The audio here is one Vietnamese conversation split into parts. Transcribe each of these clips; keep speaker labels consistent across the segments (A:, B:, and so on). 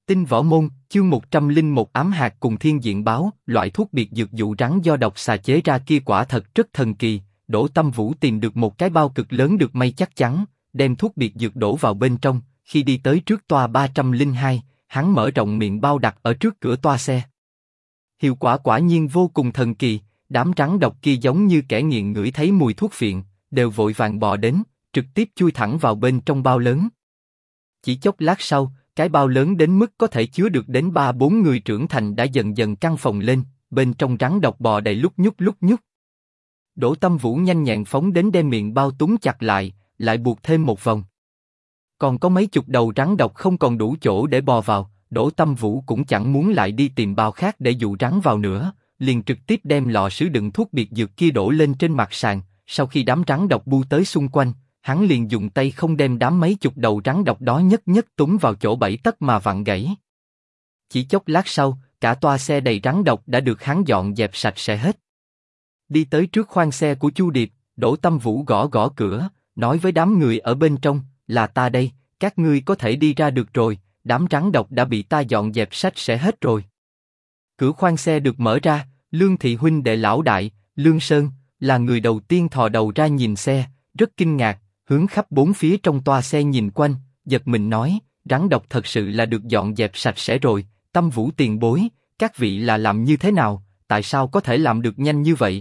A: Tinh võ môn, chương 101 ám hạt cùng thiên diện báo, loại thuốc biệt dược dụ rắn do độc xà chế ra kia quả thật rất thần kỳ. Đỗ Tâm Vũ tìm được một cái bao cực lớn được may chắc chắn, đem thuốc biệt dược đổ vào bên trong. Khi đi tới trước toa 302, hắn mở rộng miệng bao đặt ở trước cửa toa xe. Hiệu quả quả nhiên vô cùng thần kỳ, đám rắn độc kia giống như kẻ nghiện ngửi thấy mùi thuốc phiện, đều vội vàng bò đến, trực tiếp chui thẳng vào bên trong bao lớn. Chỉ chốc lát sau, cái bao lớn đến mức có thể chứa được đến 3-4 người trưởng thành đã dần dần căng phồng lên, bên trong rắn độc bò đầy lúc nhúc. Đỗ Tâm Vũ nhanh nhẹn phóng đến đem miệng bao túm chặt lại buộc thêm một vòng. Còn có mấy chục đầu rắn độc không còn đủ chỗ để bò vào, Đỗ Tâm Vũ cũng chẳng muốn lại đi tìm bao khác để dụ rắn vào nữa, liền trực tiếp đem lọ sứ đựng thuốc biệt dược kia đổ lên trên mặt sàn. Sau khi đám rắn độc bu tới xung quanh, hắn liền dùng tay không đem đám mấy chục đầu rắn độc đó nhất túm vào chỗ 7 tấc mà vặn gãy. Chỉ chốc lát sau, cả toa xe đầy rắn độc đã được hắn dọn dẹp sạch sẽ hết. Đi tới trước khoang xe của Chu Điệp, Đỗ Tâm Vũ gõ cửa, nói với đám người ở bên trong, là ta đây, các ngươi có thể đi ra được rồi, đám rắn độc đã bị ta dọn dẹp sạch sẽ hết rồi. Cửa khoang xe được mở ra, Lương Thị huynh đệ lão đại, Lương Sơn, là người đầu tiên thò đầu ra nhìn xe, rất kinh ngạc, hướng khắp bốn phía trong toa xe nhìn quanh, giật mình nói, rắn độc thật sự là được dọn dẹp sạch sẽ rồi. Tâm Vũ tiền bối, các vị là làm như thế nào, tại sao có thể làm được nhanh như vậy?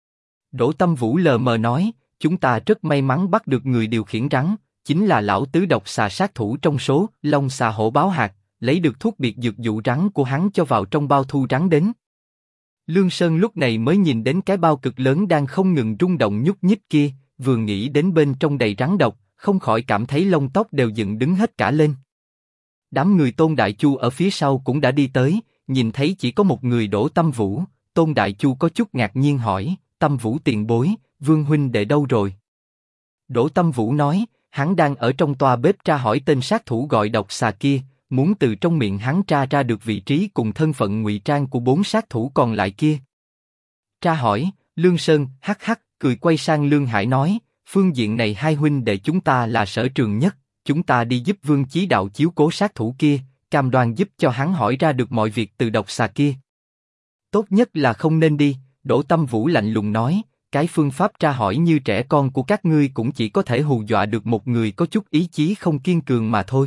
A: Đỗ Tâm Vũ lờ mờ nói, chúng ta rất may mắn bắt được người điều khiển rắn, chính là lão tứ độc xà sát thủ trong số Long xà hổ báo hạt, lấy được thuốc biệt dược dụ rắn của hắn cho vào trong bao thu rắn đến. Lương Sơn lúc này mới nhìn đến cái bao cực lớn đang không ngừng rung động nhúc nhích kia, vừa nghĩ đến bên trong đầy rắn độc, không khỏi cảm thấy lông tóc đều dựng đứng hết cả lên. Đám người Tôn Đại Chu ở phía sau cũng đã đi tới, nhìn thấy chỉ có một người Đỗ Tâm Vũ, Tôn Đại Chu có chút ngạc nhiên hỏi, Tâm Vũ tiền bối, Vương huynh đệ đâu rồi? Đỗ Tâm Vũ nói, hắn đang ở trong toa bếp tra hỏi tên sát thủ gọi độc xà kia, muốn từ trong miệng hắn tra ra được vị trí cùng thân phận ngụy trang của 4 sát thủ còn lại kia. Tra hỏi, Lương Sơn hắc hắc cười quay sang Lương Hải nói, phương diện này hai huynh đệ chúng ta là sở trường nhất, chúng ta đi giúp Vương Chí Đạo chiếu cố sát thủ kia, cam đoan giúp cho hắn hỏi ra được mọi việc từ độc xà kia. Tốt nhất là không nên đi, Đỗ Tâm Vũ lạnh lùng nói, cái phương pháp tra hỏi như trẻ con của các ngươi cũng chỉ có thể hù dọa được một người có chút ý chí không kiên cường mà thôi.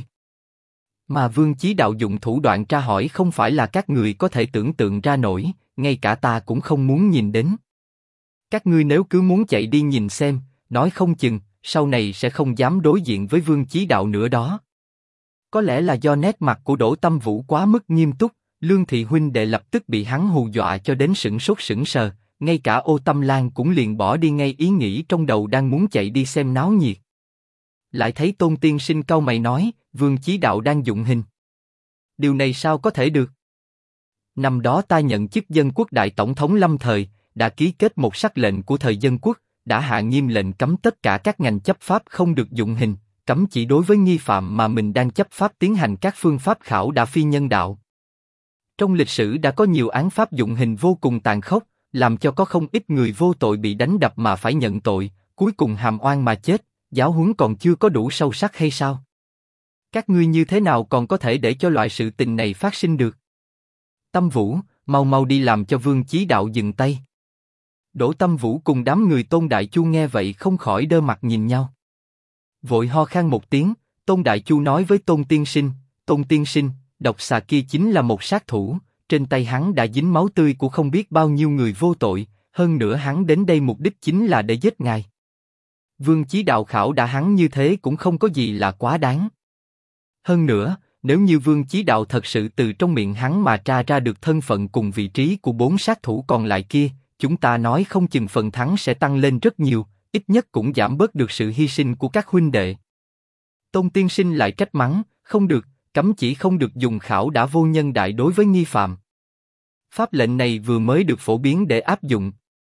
A: Mà Vương Chí Đạo dụng thủ đoạn tra hỏi không phải là các người có thể tưởng tượng ra nổi, ngay cả ta cũng không muốn nhìn đến. Các ngươi nếu cứ muốn chạy đi nhìn xem, nói không chừng sau này sẽ không dám đối diện với Vương Chí Đạo nữa đó. Có lẽ là do nét mặt của Đỗ Tâm Vũ quá mức nghiêm túc, Lương Thị huynh đệ lập tức bị hắn hù dọa cho đến sững sốt sững sờ, ngay cả Ô Tâm Lan cũng liền bỏ đi ngay ý nghĩ trong đầu đang muốn chạy đi xem náo nhiệt. Lại thấy Tôn tiên sinh cau mày nói, Vương Chí Đạo đang dụng hình. Điều này sao có thể được? Năm đó ta nhận chức Dân Quốc Đại Tổng thống lâm thời, đã ký kết một sắc lệnh của thời Dân Quốc, đã hạ nghiêm lệnh cấm tất cả các ngành chấp pháp không được dụng hình, cấm chỉ đối với nghi phạm mà mình đang chấp pháp tiến hành các phương pháp khảo đả phi nhân đạo. Trong lịch sử đã có nhiều án pháp dụng hình vô cùng tàn khốc, làm cho có không ít người vô tội bị đánh đập mà phải nhận tội, cuối cùng hàm oan mà chết. Giáo huấn còn chưa có đủ sâu sắc hay sao? Các ngươi như thế nào còn có thể để cho loại sự tình này phát sinh được? Tâm Vũ, mau đi làm cho Vương Chí Đạo dừng tay. Đỗ Tâm Vũ cùng đám người Tôn Đại Chu nghe vậy không khỏi đơ mặt nhìn nhau. Vội ho khan một tiếng, Tôn Đại Chu nói với Tôn tiên sinh, độc xà kia chính là một sát thủ, trên tay hắn đã dính máu tươi của không biết bao nhiêu người vô tội, hơn nữa hắn đến đây mục đích chính là để giết ngài. Vương Chí Đạo khảo đả hắn như thế cũng không có gì là quá đáng. Hơn nữa, nếu như Vương Chí Đạo thật sự từ trong miệng hắn mà tra ra được thân phận cùng vị trí của 4 sát thủ còn lại kia, chúng ta nói không chừng phần thắng sẽ tăng lên rất nhiều, ít nhất cũng giảm bớt được sự hy sinh của các huynh đệ. Tôn tiên sinh lại trách mắng, không được, cấm chỉ không được dùng khảo đả vô nhân đại đối với nghi phạm. Pháp lệnh này vừa mới được phổ biến để áp dụng.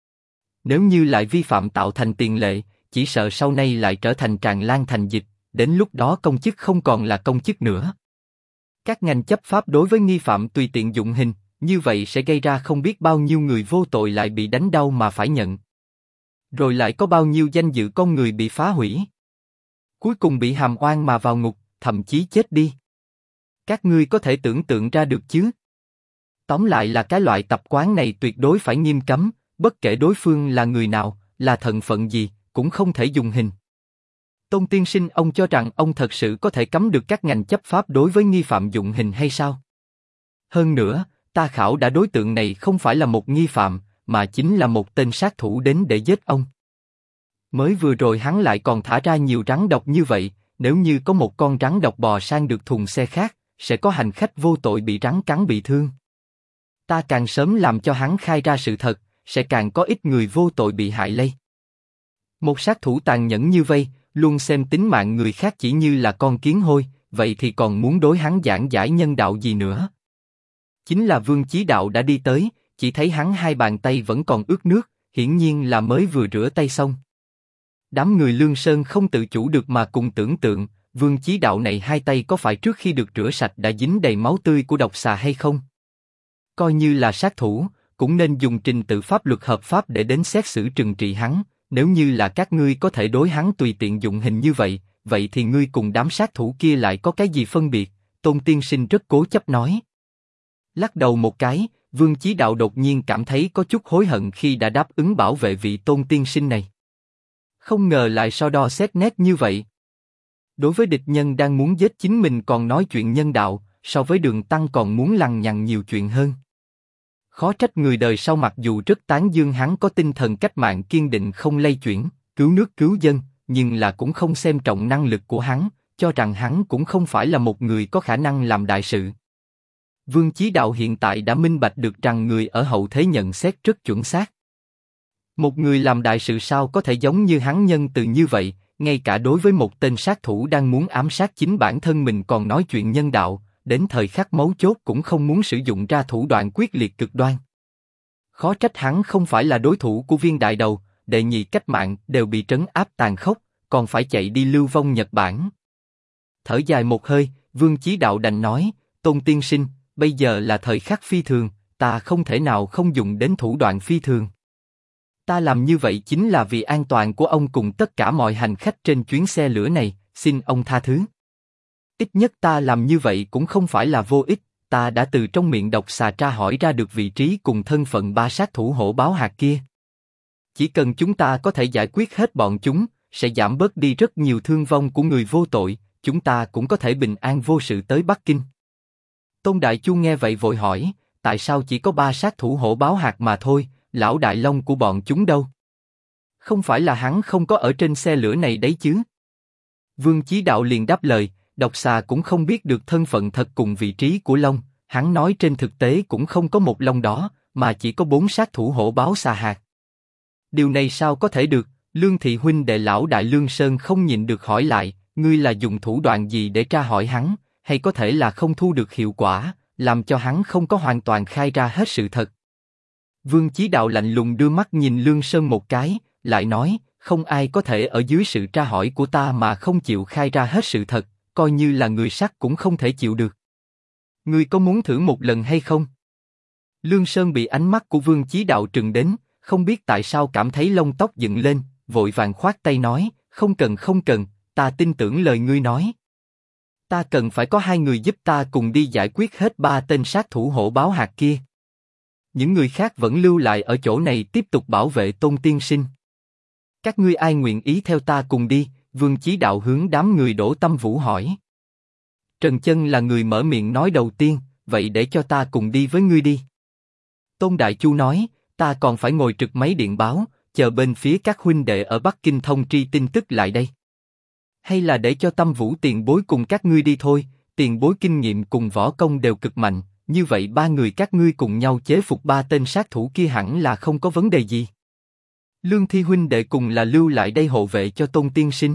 A: Nếu như lại vi phạm tạo thành tiền lệ, chỉ sợ sau này lại trở thành tràn lan thành dịch, đến lúc đó công chức không còn là công chức nữa. Các ngành chấp pháp đối với nghi phạm tùy tiện dụng hình, như vậy sẽ gây ra không biết bao nhiêu người vô tội lại bị đánh đau mà phải nhận. Rồi lại có bao nhiêu danh dự con người bị phá hủy. Cuối cùng bị hàm oan mà vào ngục, thậm chí chết đi. Các ngươi có thể tưởng tượng ra được chứ? Tóm lại là cái loại tập quán này tuyệt đối phải nghiêm cấm, bất kể đối phương là người nào, là thân phận gì, cũng không thể dùng hình. Tôn tiên sinh, ông cho rằng ông thật sự có thể cấm được các ngành chấp pháp đối với nghi phạm dụng hình hay sao? Hơn nữa, ta khảo đã đối tượng này không phải là một nghi phạm, mà chính là một tên sát thủ đến để giết ông. Mới vừa rồi hắn lại còn thả ra nhiều rắn độc như vậy, nếu như có một con rắn độc bò sang được thùng xe khác, sẽ có hành khách vô tội bị rắn cắn bị thương. Ta càng sớm làm cho hắn khai ra sự thật, sẽ càng có ít người vô tội bị hại lây. Một sát thủ tàn nhẫn như vây, luôn xem tính mạng người khác chỉ như là con kiến hôi, vậy thì còn muốn đối hắn giảng giải nhân đạo gì nữa? Chính là Vương Chí Đạo đã đi tới, chỉ thấy hắn hai bàn tay vẫn còn ướt nước, hiển nhiên là mới vừa rửa tay xong. Đám người Lương Sơn không tự chủ được mà cùng tưởng tượng, Vương Chí Đạo này hai tay có phải trước khi được rửa sạch đã dính đầy máu tươi của độc xà hay không? Coi như là sát thủ, cũng nên dùng trình tự pháp luật hợp pháp để đến xét xử trừng trị hắn. Nếu như là các ngươi có thể đối hắn tùy tiện dụng hình như vậy, vậy thì ngươi cùng đám sát thủ kia lại có cái gì phân biệt? Tôn tiên sinh rất cố chấp nói. Lắc đầu một cái, Vương Chí Đạo đột nhiên cảm thấy có chút hối hận khi đã đáp ứng bảo vệ vị Tôn tiên sinh này. Không ngờ lại so đo xét nét như vậy. Đối với địch nhân đang muốn giết chính mình còn nói chuyện nhân đạo, so với Đường Tăng còn muốn lằng nhằng nhiều chuyện hơn. Khó trách người đời sau mặc dù rất tán dương hắn có tinh thần cách mạng kiên định không lay chuyển, cứu nước cứu dân, nhưng là cũng không xem trọng năng lực của hắn, cho rằng hắn cũng không phải là một người có khả năng làm đại sự. Vương Chí Đạo hiện tại đã minh bạch được rằng người ở hậu thế nhận xét rất chuẩn xác. Một người làm đại sự sao có thể giống như hắn nhân từ như vậy, ngay cả đối với một tên sát thủ đang muốn ám sát chính bản thân mình còn nói chuyện nhân đạo, đến thời khắc mấu chốt cũng không muốn sử dụng ra thủ đoạn quyết liệt cực đoan. Khó trách hắn không phải là đối thủ của Viên Đại Đầu, đệ nhị cách mạng đều bị trấn áp tàn khốc, còn phải chạy đi lưu vong Nhật Bản. Thở dài một hơi, Vương Chí Đạo đành nói, Tôn tiên sinh, bây giờ là thời khắc phi thường, ta không thể nào không dùng đến thủ đoạn phi thường. Ta làm như vậy chính là vì an toàn của ông cùng tất cả mọi hành khách trên chuyến xe lửa này, xin ông tha thứ. Ít nhất ta làm như vậy cũng không phải là vô ích, ta đã từ trong miệng độc xà tra hỏi ra được vị trí cùng thân phận ba sát thủ hổ báo hạt kia. Chỉ cần chúng ta có thể giải quyết hết bọn chúng, sẽ giảm bớt đi rất nhiều thương vong của người vô tội, chúng ta cũng có thể bình an vô sự tới Bắc Kinh. Tôn Đại Chu nghe vậy vội hỏi, tại sao chỉ có ba sát thủ hổ báo hạt mà thôi, lão đại long của bọn chúng đâu? Không phải là hắn không có ở trên xe lửa này đấy chứ? Vương Chí Đạo liền đáp lời, độc xà cũng không biết được thân phận thật cùng vị trí của long, hắn nói trên thực tế cũng không có một long đó, mà chỉ có 4 sát thủ hổ báo xà hạt. Điều này sao có thể được? Lương Thị huynh đệ lão đại Lương Sơn không nhịn được hỏi lại, ngươi là dùng thủ đoạn gì để tra hỏi hắn, hay có thể là không thu được hiệu quả, làm cho hắn không có hoàn toàn khai ra hết sự thật? Vương Chí Đạo lạnh lùng đưa mắt nhìn Lương Sơn một cái, lại nói, không ai có thể ở dưới sự tra hỏi của ta mà không chịu khai ra hết sự thật, coi như là người sắt cũng không thể chịu được. Ngươi có muốn thử một lần hay không? Lương Sơn bị ánh mắt của Vương Chí Đạo trừng đến, không biết tại sao cảm thấy lông tóc dựng lên, vội vàng khoát tay nói, không cần, ta tin tưởng lời ngươi nói. Ta cần phải có 2 người giúp ta cùng đi giải quyết hết 3 tên sát thủ hổ báo hạt kia. Những người khác vẫn lưu lại ở chỗ này tiếp tục bảo vệ Tôn tiên sinh. Các ngươi ai nguyện ý theo ta cùng đi? Vương Chí Đạo hướng đám người Đỗ Tâm Vũ hỏi. Trần Chân là người mở miệng nói đầu tiên, vậy để cho ta cùng đi với ngươi đi. Tôn Đại Chu nói, ta còn phải ngồi trực máy điện báo, chờ bên phía các huynh đệ ở Bắc Kinh thông tri tin tức lại đây. Hay là để cho Tâm Vũ tiền bối cùng các ngươi đi thôi, tiền bối kinh nghiệm cùng võ công đều cực mạnh, như vậy 3 người các ngươi cùng nhau chế phục 3 tên sát thủ kia hẳn là không có vấn đề gì. Lương Thi huynh đệ cùng là lưu lại đây hộ vệ cho Tôn tiên sinh.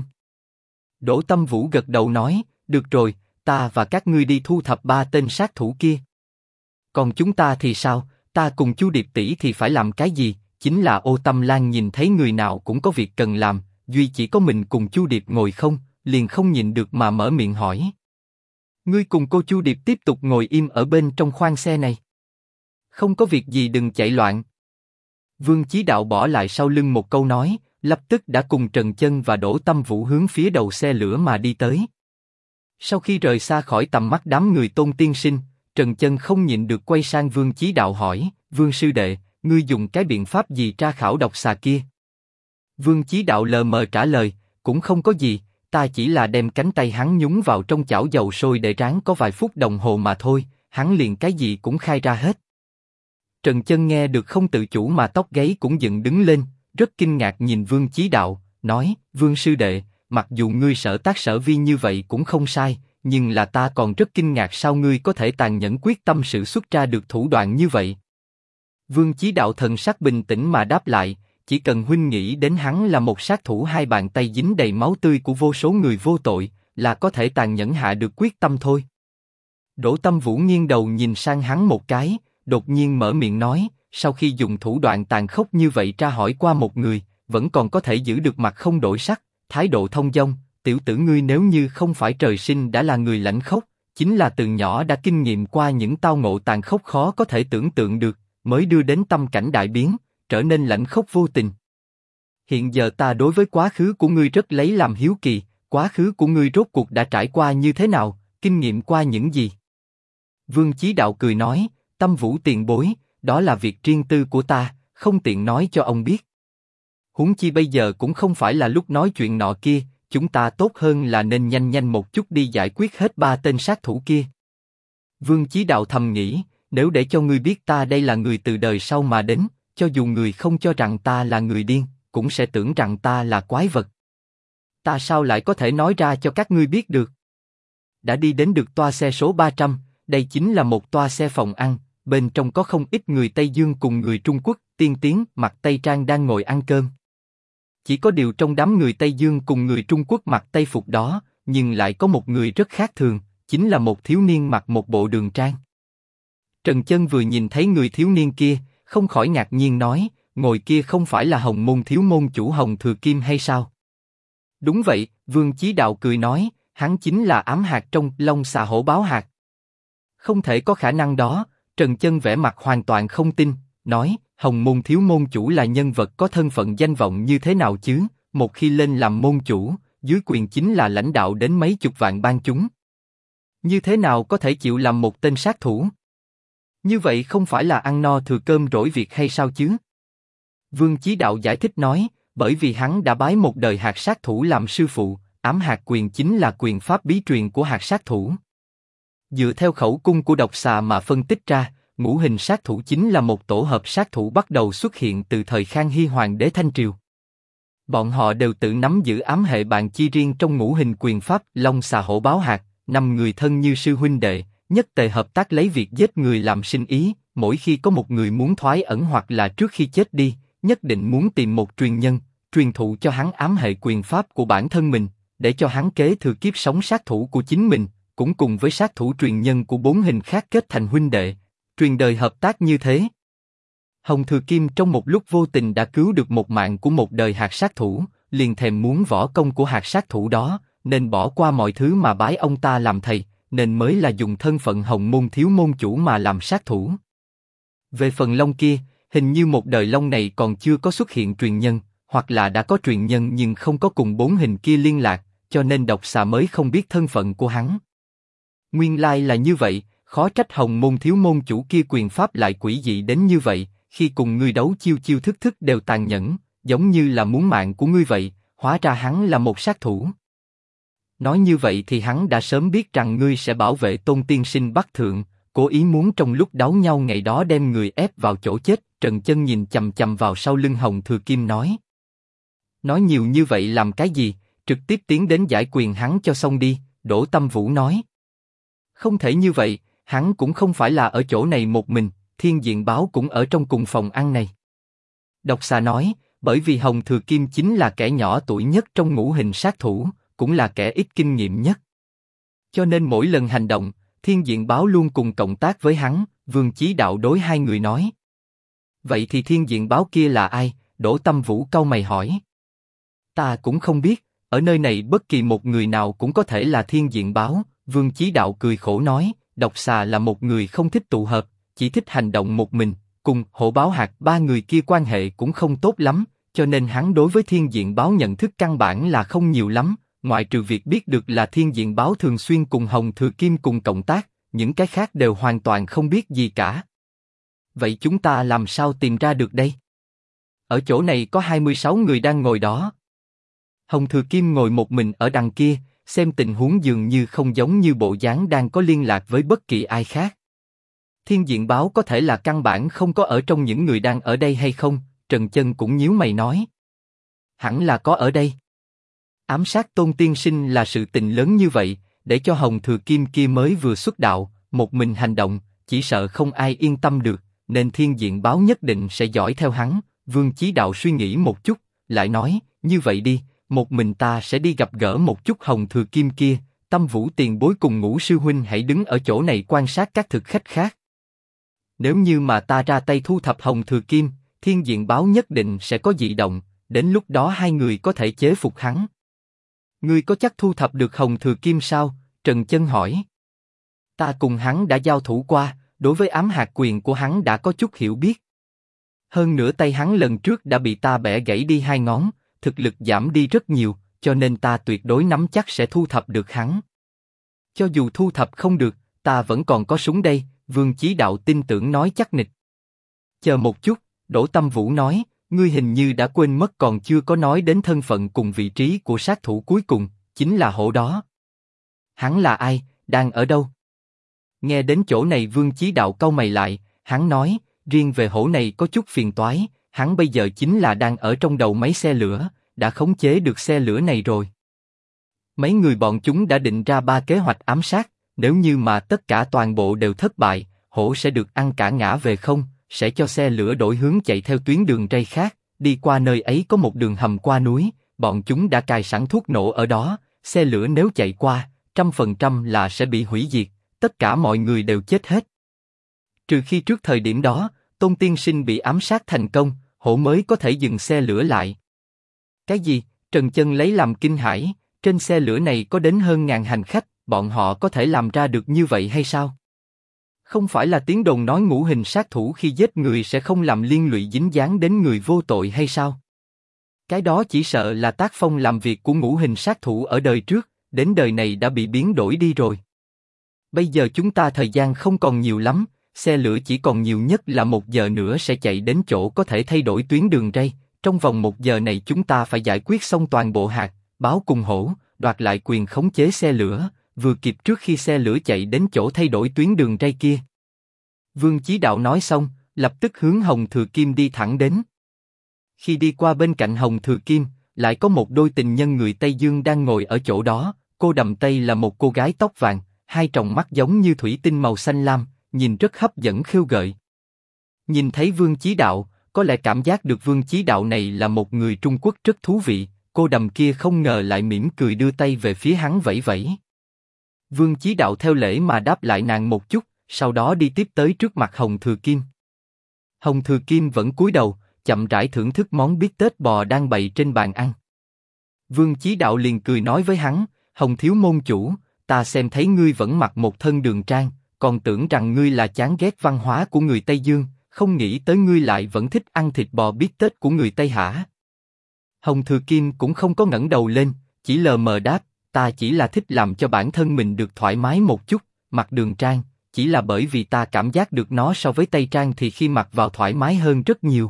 A: Đỗ Tâm Vũ gật đầu nói, được rồi, ta và các ngươi đi thu thập 3 tên sát thủ kia. Còn chúng ta thì sao? Ta cùng Chu Điệp tỷ thì phải làm cái gì? Chính là Ô Tâm Lan nhìn thấy người nào cũng có việc cần làm, duy chỉ có mình cùng Chu Điệp ngồi không, liền không nhịn được mà mở miệng hỏi. Ngươi cùng cô Chu Điệp tiếp tục ngồi im ở bên trong khoang xe này. Không có việc gì đừng chạy loạn. Vương Chí Đạo bỏ lại sau lưng một câu nói, lập tức đã cùng Trần Chân và Đỗ Tâm Vũ hướng phía đầu xe lửa mà đi tới. Sau khi rời xa khỏi tầm mắt đám người Tôn tiên sinh, Trần Chân không nhịn được quay sang Vương Chí Đạo hỏi, Vương sư đệ, ngươi dùng cái biện pháp gì tra khảo độc xà kia? Vương Chí Đạo lờ mờ trả lời, cũng không có gì, ta chỉ là đem cánh tay hắn nhúng vào trong chảo dầu sôi để ráng có vài phút đồng hồ mà thôi, hắn liền cái gì cũng khai ra hết. Trần Chân nghe được không tự chủ mà tóc gáy cũng dựng đứng lên, rất kinh ngạc nhìn Vương Chí Đạo, nói, Vương sư đệ, mặc dù ngươi sở tác sở vi như vậy cũng không sai, nhưng là ta còn rất kinh ngạc sao ngươi có thể tàn nhẫn quyết tâm sự xuất ra được thủ đoạn như vậy. Vương Chí Đạo thần sắc bình tĩnh mà đáp lại, chỉ cần huynh nghĩ đến hắn là một sát thủ hai bàn tay dính đầy máu tươi của vô số người vô tội, là có thể tàn nhẫn hạ được quyết tâm thôi. Đỗ Tâm Vũ nghiêng đầu nhìn sang hắn một cái, đột nhiên mở miệng nói, sau khi dùng thủ đoạn tàn khốc như vậy tra hỏi qua một người, vẫn còn có thể giữ được mặt không đổi sắc, thái độ thông dong, tiểu tử ngươi nếu như không phải trời sinh đã là người lãnh khốc, chính là từ nhỏ đã kinh nghiệm qua những tao ngộ tàn khốc khó có thể tưởng tượng được, mới đưa đến tâm cảnh đại biến, trở nên lãnh khốc vô tình. Hiện giờ ta đối với quá khứ của ngươi rất lấy làm hiếu kỳ, quá khứ của ngươi rốt cuộc đã trải qua như thế nào, kinh nghiệm qua những gì? Vương Chí Đạo cười nói, Tâm Vũ tiền bối, đó là việc riêng tư của ta, không tiện nói cho ông biết. Huống chi bây giờ cũng không phải là lúc nói chuyện nọ kia, chúng ta tốt hơn là nên nhanh nhanh một chút đi giải quyết hết ba tên sát thủ kia. Vương Chí Đạo thầm nghĩ, nếu để cho ngươi biết ta đây là người từ đời sau mà đến, cho dù người không cho rằng ta là người điên, cũng sẽ tưởng rằng ta là quái vật. Ta sao lại có thể nói ra cho các ngươi biết được? Đã đi đến được toa xe số 300, đây chính là một toa xe phòng ăn, bên trong có không ít người Tây Dương cùng người Trung Quốc, tiên tiến, mặc Tây trang đang ngồi ăn cơm. Chỉ có điều trong đám người Tây Dương cùng người Trung Quốc mặc Tây phục đó, nhưng lại có một người rất khác thường, chính là một thiếu niên mặc một bộ đường trang. Trần Chân vừa nhìn thấy người thiếu niên kia, không khỏi ngạc nhiên nói, ngồi kia không phải là Hồng Môn thiếu môn chủ Hồng Thừa Kim hay sao? Đúng vậy, Vương Chí Đạo cười nói, hắn chính là ám hạt trong Long Xà Hổ Báo Hạt. Không thể có khả năng đó, Trần Chân vẻ mặt hoàn toàn không tin, nói, Hồng Môn thiếu môn chủ là nhân vật có thân phận danh vọng như thế nào chứ? Một khi lên làm môn chủ, dưới quyền chính là lãnh đạo đến mấy chục vạn bang chúng. Như thế nào có thể chịu làm một tên sát thủ? Như vậy không phải là ăn no thừa cơm rỗi việc hay sao chứ? Vương Chí Đạo giải thích nói, bởi vì hắn đã bái một đời hạt sát thủ làm sư phụ, ám hạt quyền chính là quyền pháp bí truyền của hạt sát thủ. Dựa theo khẩu cung của độc xà mà phân tích ra, ngũ hình sát thủ chính là một tổ hợp sát thủ bắt đầu xuất hiện từ thời Khang Hy Hoàng đế Thanh Triều. Bọn họ đều tự nắm giữ ám hệ bàn chi riêng trong ngũ hình quyền pháp Long Xà Hổ Báo Hạt, 5 người thân như sư huynh đệ, nhất tề hợp tác lấy việc giết người làm sinh ý. Mỗi khi có một người muốn thoái ẩn hoặc là trước khi chết đi, nhất định muốn tìm một truyền nhân, truyền thụ cho hắn ám hệ quyền pháp của bản thân mình, để cho hắn kế thừa kiếp sống sát thủ của chính mình, cũng cùng với sát thủ truyền nhân của 4 hình khác kết thành huynh đệ, truyền đời hợp tác như thế. Hồng Thừa Kim trong một lúc vô tình đã cứu được một mạng của một đời hạt sát thủ, liền thèm muốn võ công của hạt sát thủ đó, nên bỏ qua mọi thứ mà bái ông ta làm thầy, nên mới là dùng thân phận Hồng Môn thiếu môn chủ mà làm sát thủ. Về phần Long kia, hình như một đời Long này còn chưa có xuất hiện truyền nhân, hoặc là đã có truyền nhân nhưng không có cùng 4 hình kia liên lạc, cho nên độc xà mới không biết thân phận của hắn. Nguyên lai là như vậy, khó trách Hồng Môn thiếu môn chủ kia quyền pháp lại quỷ dị đến như vậy, khi cùng ngươi đấu chiêu chiêu thức thức đều tàn nhẫn, giống như là muốn mạng của ngươi vậy, hóa ra hắn là một sát thủ. Nói như vậy thì hắn đã sớm biết rằng ngươi sẽ bảo vệ Tôn tiên sinh Bắc Thượng, cố ý muốn trong lúc đấu nhau ngày đó đem người ép vào chỗ chết. Trần Chân nhìn chằm chằm vào sau lưng Hồng Thừa Kim nói. Nói nhiều như vậy làm cái gì, trực tiếp tiến đến giải quyền hắn cho xong đi, Đỗ Tâm Vũ nói. Không thể như vậy, hắn cũng không phải là ở chỗ này một mình, Thiên Diện Báo cũng ở trong cùng phòng ăn này. Độc xà nói, bởi vì Hồng Thừa Kim chính là kẻ nhỏ tuổi nhất trong ngũ hình sát thủ, cũng là kẻ ít kinh nghiệm nhất. Cho nên mỗi lần hành động, Thiên Diện Báo luôn cùng cộng tác với hắn. Vương Chí Đạo đối hai người nói. Vậy thì Thiên Diện Báo kia là ai? Đỗ Tâm Vũ cau mày hỏi. Ta cũng không biết, ở nơi này bất kỳ một người nào cũng có thể là Thiên Diện Báo. Vương Chí Đạo cười khổ nói, độc xà là một người không thích tụ hợp, chỉ thích hành động một mình, cùng Hổ Báo Hạt 3 người kia quan hệ cũng không tốt lắm, cho nên hắn đối với Thiên Diện Báo nhận thức căn bản là không nhiều lắm. ngoại trừ việc biết được là Thiên Diện Báo thường xuyên cùng Hồng Thừa Kim cùng cộng tác, những cái khác đều hoàn toàn không biết gì cả. Vậy chúng ta làm sao tìm ra được đây? Ở chỗ này có 26 người đang ngồi đó. Hồng Thừa Kim ngồi một mình ở đằng kia, xem tình huống dường như không giống như bộ dáng đang có liên lạc với bất kỳ ai khác. Thiên Diện Báo có thể là căn bản không có ở trong những người đang ở đây hay không? Trần Chân cũng nhíu mày nói. Hẳn là có ở đây. Ám sát Tôn Tiên Sinh là sự tình lớn như vậy, để cho Hồng Thừa Kim kia mới vừa xuất đạo, một mình hành động, chỉ sợ không ai yên tâm được, nên Thiên Diện Báo nhất định sẽ dõi theo hắn. Vương Chí Đạo suy nghĩ một chút, lại nói, như vậy đi, một mình ta sẽ đi gặp gỡ một chút Hồng Thừa Kim kia, Tâm Vũ tiền bối cùng Ngũ sư huynh hãy đứng ở chỗ này quan sát các thực khách khác. Nếu như mà ta ra tay thu thập Hồng Thừa Kim, Thiên Diện Báo nhất định sẽ có dị động, đến lúc đó hai người có thể chế phục hắn. Ngươi có chắc thu thập được Hồng Thừa Kim sao? Trần Chân hỏi. Ta cùng hắn đã giao thủ qua, đối với ám hạt quyền của hắn đã có chút hiểu biết. Hơn nữa tay hắn lần trước đã bị ta bẻ gãy đi 2 ngón, thực lực giảm đi rất nhiều, cho nên ta tuyệt đối nắm chắc sẽ thu thập được hắn. Cho dù thu thập không được, ta vẫn còn có súng đây, Vương Chí Đạo tin tưởng nói chắc nịch. Chờ một chút, Đỗ Tâm Vũ nói, ngươi hình như đã quên mất còn chưa có nói đến thân phận cùng vị trí của sát thủ cuối cùng, chính là hổ đó. Hắn là ai, đang ở đâu? Nghe đến chỗ này Vương Chí Đạo cau mày lại, hắn nói, riêng về hổ này có chút phiền toái, hắn bây giờ chính là đang ở trong đầu máy xe lửa, đã khống chế được xe lửa này rồi. Mấy người bọn chúng đã định ra 3 kế hoạch ám sát, nếu như mà tất cả toàn bộ đều thất bại, hổ sẽ được ăn cả ngã về không, sẽ cho xe lửa đổi hướng chạy theo tuyến đường ray khác, đi qua nơi ấy có một đường hầm qua núi, bọn chúng đã cài sẵn thuốc nổ ở đó, xe lửa nếu chạy qua, 100% là sẽ bị hủy diệt, tất cả mọi người đều chết hết. Trừ khi trước thời điểm đó, Tôn Tiên Sinh bị ám sát thành công, hổ mới có thể dừng xe lửa lại. Cái gì? Trần Chân lấy làm kinh hãi, trên xe lửa này có đến hơn ngàn hành khách, bọn họ có thể làm ra được như vậy hay sao? Không phải là tiếng đồn nói ngũ hình sát thủ khi giết người sẽ không làm liên lụy dính dáng đến người vô tội hay sao? Cái đó chỉ sợ là tác phong làm việc của ngũ hình sát thủ ở đời trước, đến đời này đã bị biến đổi đi rồi. Bây giờ chúng ta thời gian không còn nhiều lắm, xe lửa chỉ còn nhiều nhất là 1 giờ nữa sẽ chạy đến chỗ có thể thay đổi tuyến đường ray. Trong vòng 1 giờ này chúng ta phải giải quyết xong toàn bộ hạt, báo cùng hổ, đoạt lại quyền khống chế xe lửa, vừa kịp trước khi xe lửa chạy đến chỗ thay đổi tuyến đường ray kia. Vương Chí Đạo nói xong, lập tức hướng Hồng Thừa Kim đi thẳng đến. Khi đi qua bên cạnh Hồng Thừa Kim, lại có một đôi tình nhân người Tây Dương đang ngồi ở chỗ đó. Cô đầm Tây là một cô gái tóc vàng, 2 tròng mắt giống như thủy tinh màu xanh lam, nhìn rất hấp dẫn khiêu gợi. Nhìn thấy Vương Chí Đạo, có lẽ cảm giác được Vương Chí Đạo này là một người Trung Quốc rất thú vị. Cô đầm kia không ngờ lại mỉm cười đưa tay về phía hắn vẫy vẫy. Vương Chí Đạo theo lễ mà đáp lại nàng một chút, sau đó đi tiếp tới trước mặt Hồng Thừa Kim. Hồng Thừa Kim vẫn cúi đầu, chậm rãi thưởng thức món bít tết bò đang bày trên bàn ăn. Vương Chí Đạo liền cười nói với hắn, Hồng thiếu môn chủ, ta xem thấy ngươi vẫn mặc một thân đường trang, còn tưởng rằng ngươi là chán ghét văn hóa của người Tây Dương, không nghĩ tới ngươi lại vẫn thích ăn thịt bò bít tết của người Tây hả? Hồng Thừa Kim cũng không có ngẩng đầu lên, chỉ lờ mờ đáp, ta chỉ là thích làm cho bản thân mình được thoải mái một chút, mặc đường trang, chỉ là bởi vì ta cảm giác được nó so với Tây trang thì khi mặc vào thoải mái hơn rất nhiều.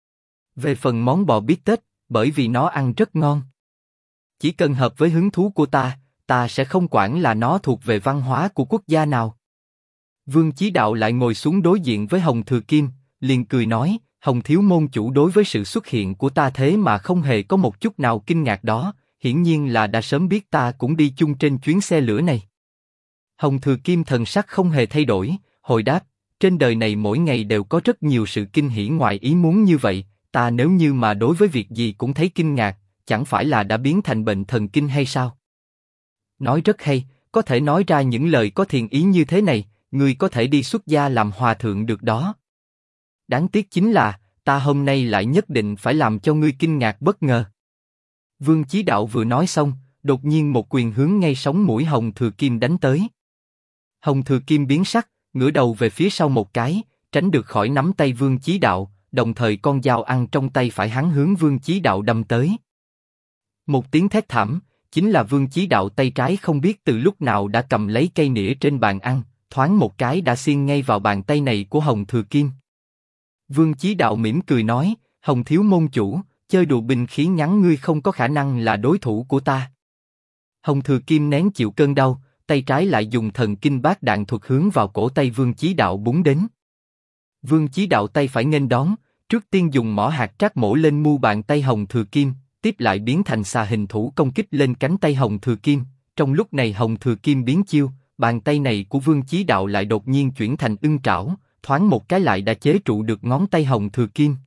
A: Về phần món bò bít tết, bởi vì nó ăn rất ngon. Chỉ cần hợp với hứng thú của ta sẽ không quản là nó thuộc về văn hóa của quốc gia nào. Vương Chí Đạo lại ngồi xuống đối diện với Hồng Thừa Kim, liền cười nói, Hồng thiếu môn chủ đối với sự xuất hiện của ta thế mà không hề có một chút nào kinh ngạc đó, hiển nhiên là đã sớm biết ta cũng đi chung trên chuyến xe lửa này. Hồng Thừa Kim thần sắc không hề thay đổi, hồi đáp, trên đời này mỗi ngày đều có rất nhiều sự kinh hỉ ngoài ý muốn như vậy, ta nếu như mà đối với việc gì cũng thấy kinh ngạc, chẳng phải là đã biến thành bệnh thần kinh hay sao? Nói rất hay, có thể nói ra những lời có thiện ý như thế này, ngươi có thể đi xuất gia làm hòa thượng được đó. Đáng tiếc chính là, ta hôm nay lại nhất định phải làm cho ngươi kinh ngạc bất ngờ. Vương Chí Đạo vừa nói xong, đột nhiên một quyền hướng ngay sống mũi Hồng Thừa Kim đánh tới. Hồng Thừa Kim biến sắc, ngửa đầu về phía sau một cái, tránh được khỏi nắm tay Vương Chí Đạo, đồng thời con dao ăn trong tay phải hắn hướng Vương Chí Đạo đâm tới. Một tiếng thét thảm, chính là Vương Chí Đạo tay trái không biết từ lúc nào đã cầm lấy cây nĩa trên bàn ăn, thoáng một cái đã xiên ngay vào bàn tay này của Hồng Thừa Kim. Vương Chí Đạo mỉm cười nói, Hồng thiếu môn chủ, chơi đùa binh khí ngắn ngươi không có khả năng là đối thủ của ta. Hồng Thừa Kim nén chịu cơn đau, tay trái lại dùng thần kinh bát đạn thuật hướng vào cổ tay Vương Chí Đạo búng đến. Vương Chí Đạo tay phải nghênh đón, trước tiên dùng mỏ hạt trác mổ lên mu bàn tay Hồng Thừa Kim, tiếp lại biến thành xà hình thủ công kích lên cánh tay Hồng Thừa Kim. Trong lúc này Hồng Thừa Kim biến chiêu, bàn tay này của Vương Chí Đạo lại đột nhiên chuyển thành ưng trảo, thoáng một cái lại đã chế trụ được ngón tay Hồng Thừa Kim.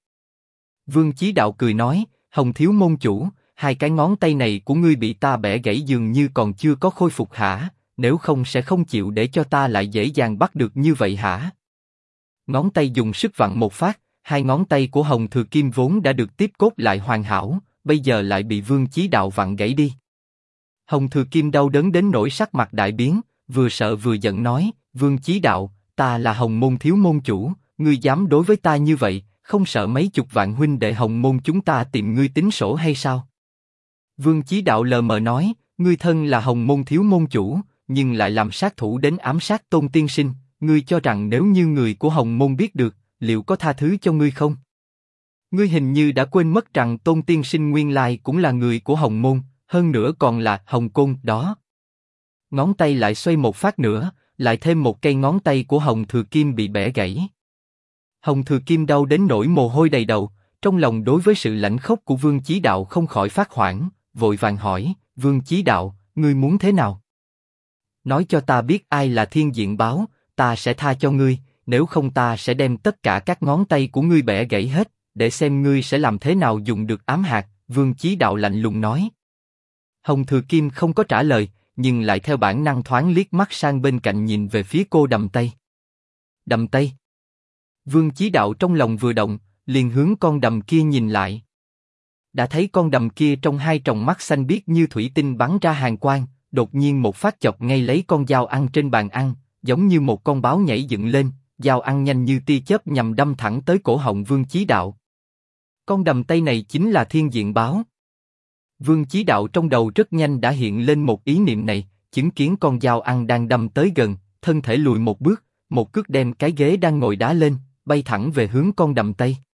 A: Vương Chí Đạo cười nói, Hồng thiếu môn chủ, hai cái ngón tay này của ngươi bị ta bẻ gãy dường như còn chưa có khôi phục hả? Nếu không sẽ không chịu để cho ta lại dễ dàng bắt được như vậy hả? Ngón tay dùng sức vặn một phát, hai ngón tay của Hồng Thừa Kim vốn đã được tiếp cốt lại hoàn hảo, bây giờ lại bị Vương Chí Đạo vặn gãy đi. Hồng Thừa Kim đau đớn đến nỗi sắc mặt đại biến, vừa sợ vừa giận nói, Vương Chí Đạo, ta là Hồng môn thiếu môn chủ, ngươi dám đối với ta như vậy, không sợ mấy chục vạn huynh đệ Hồng môn chúng ta tìm ngươi tính sổ hay sao? Vương Chí Đạo lờ mờ nói, ngươi thân là Hồng môn thiếu môn chủ, nhưng lại làm sát thủ đến ám sát Tôn tiên sinh, ngươi cho rằng nếu như người của Hồng môn biết được, liệu có tha thứ cho ngươi không? Ngươi hình như đã quên mất rằng Tôn tiên sinh nguyên lai cũng là người của Hồng môn, hơn nữa còn là Hồng Côn đó. Ngón tay lại xoay một phát nữa, lại thêm một cây ngón tay của Hồng Thừa Kim bị bẻ gãy. Hồng Thừa Kim đau đến nỗi mồ hôi đầy đầu, trong lòng đối với sự lãnh khốc của Vương Chí Đạo không khỏi phát hoảng, vội vàng hỏi, Vương Chí Đạo, ngươi muốn thế nào? Nói cho ta biết ai là Thiên Diện Báo, ta sẽ tha cho ngươi, nếu không ta sẽ đem tất cả các ngón tay của ngươi bẻ gãy hết, để xem ngươi sẽ làm thế nào dùng được ám hạt, Vương Chí Đạo lạnh lùng nói. Hồng Thừa Kim không có trả lời, nhưng lại theo bản năng thoáng liếc mắt sang bên cạnh nhìn về phía cô Đầm Tây. Đầm Tây. Vương Chí Đạo trong lòng vừa động, liền hướng con đầm kia nhìn lại. Đã thấy con đầm kia trong hai tròng mắt xanh biếc như thủy tinh bắn ra hàn quang, đột nhiên một phát chọc ngay lấy con dao ăn trên bàn ăn, giống như một con báo nhảy dựng lên, dao ăn nhanh như tia chớp nhằm đâm thẳng tới cổ họng Vương Chí Đạo. Con đầm Tây này chính là Thiên Diện Báo. Vương Chí Đạo trong đầu rất nhanh đã hiện lên một ý niệm này, chứng kiến con dao ăn đang đâm tới gần, thân thể lùi một bước, một cước đem cái ghế đang ngồi đá lên, bay thẳng về hướng con đầm Tây.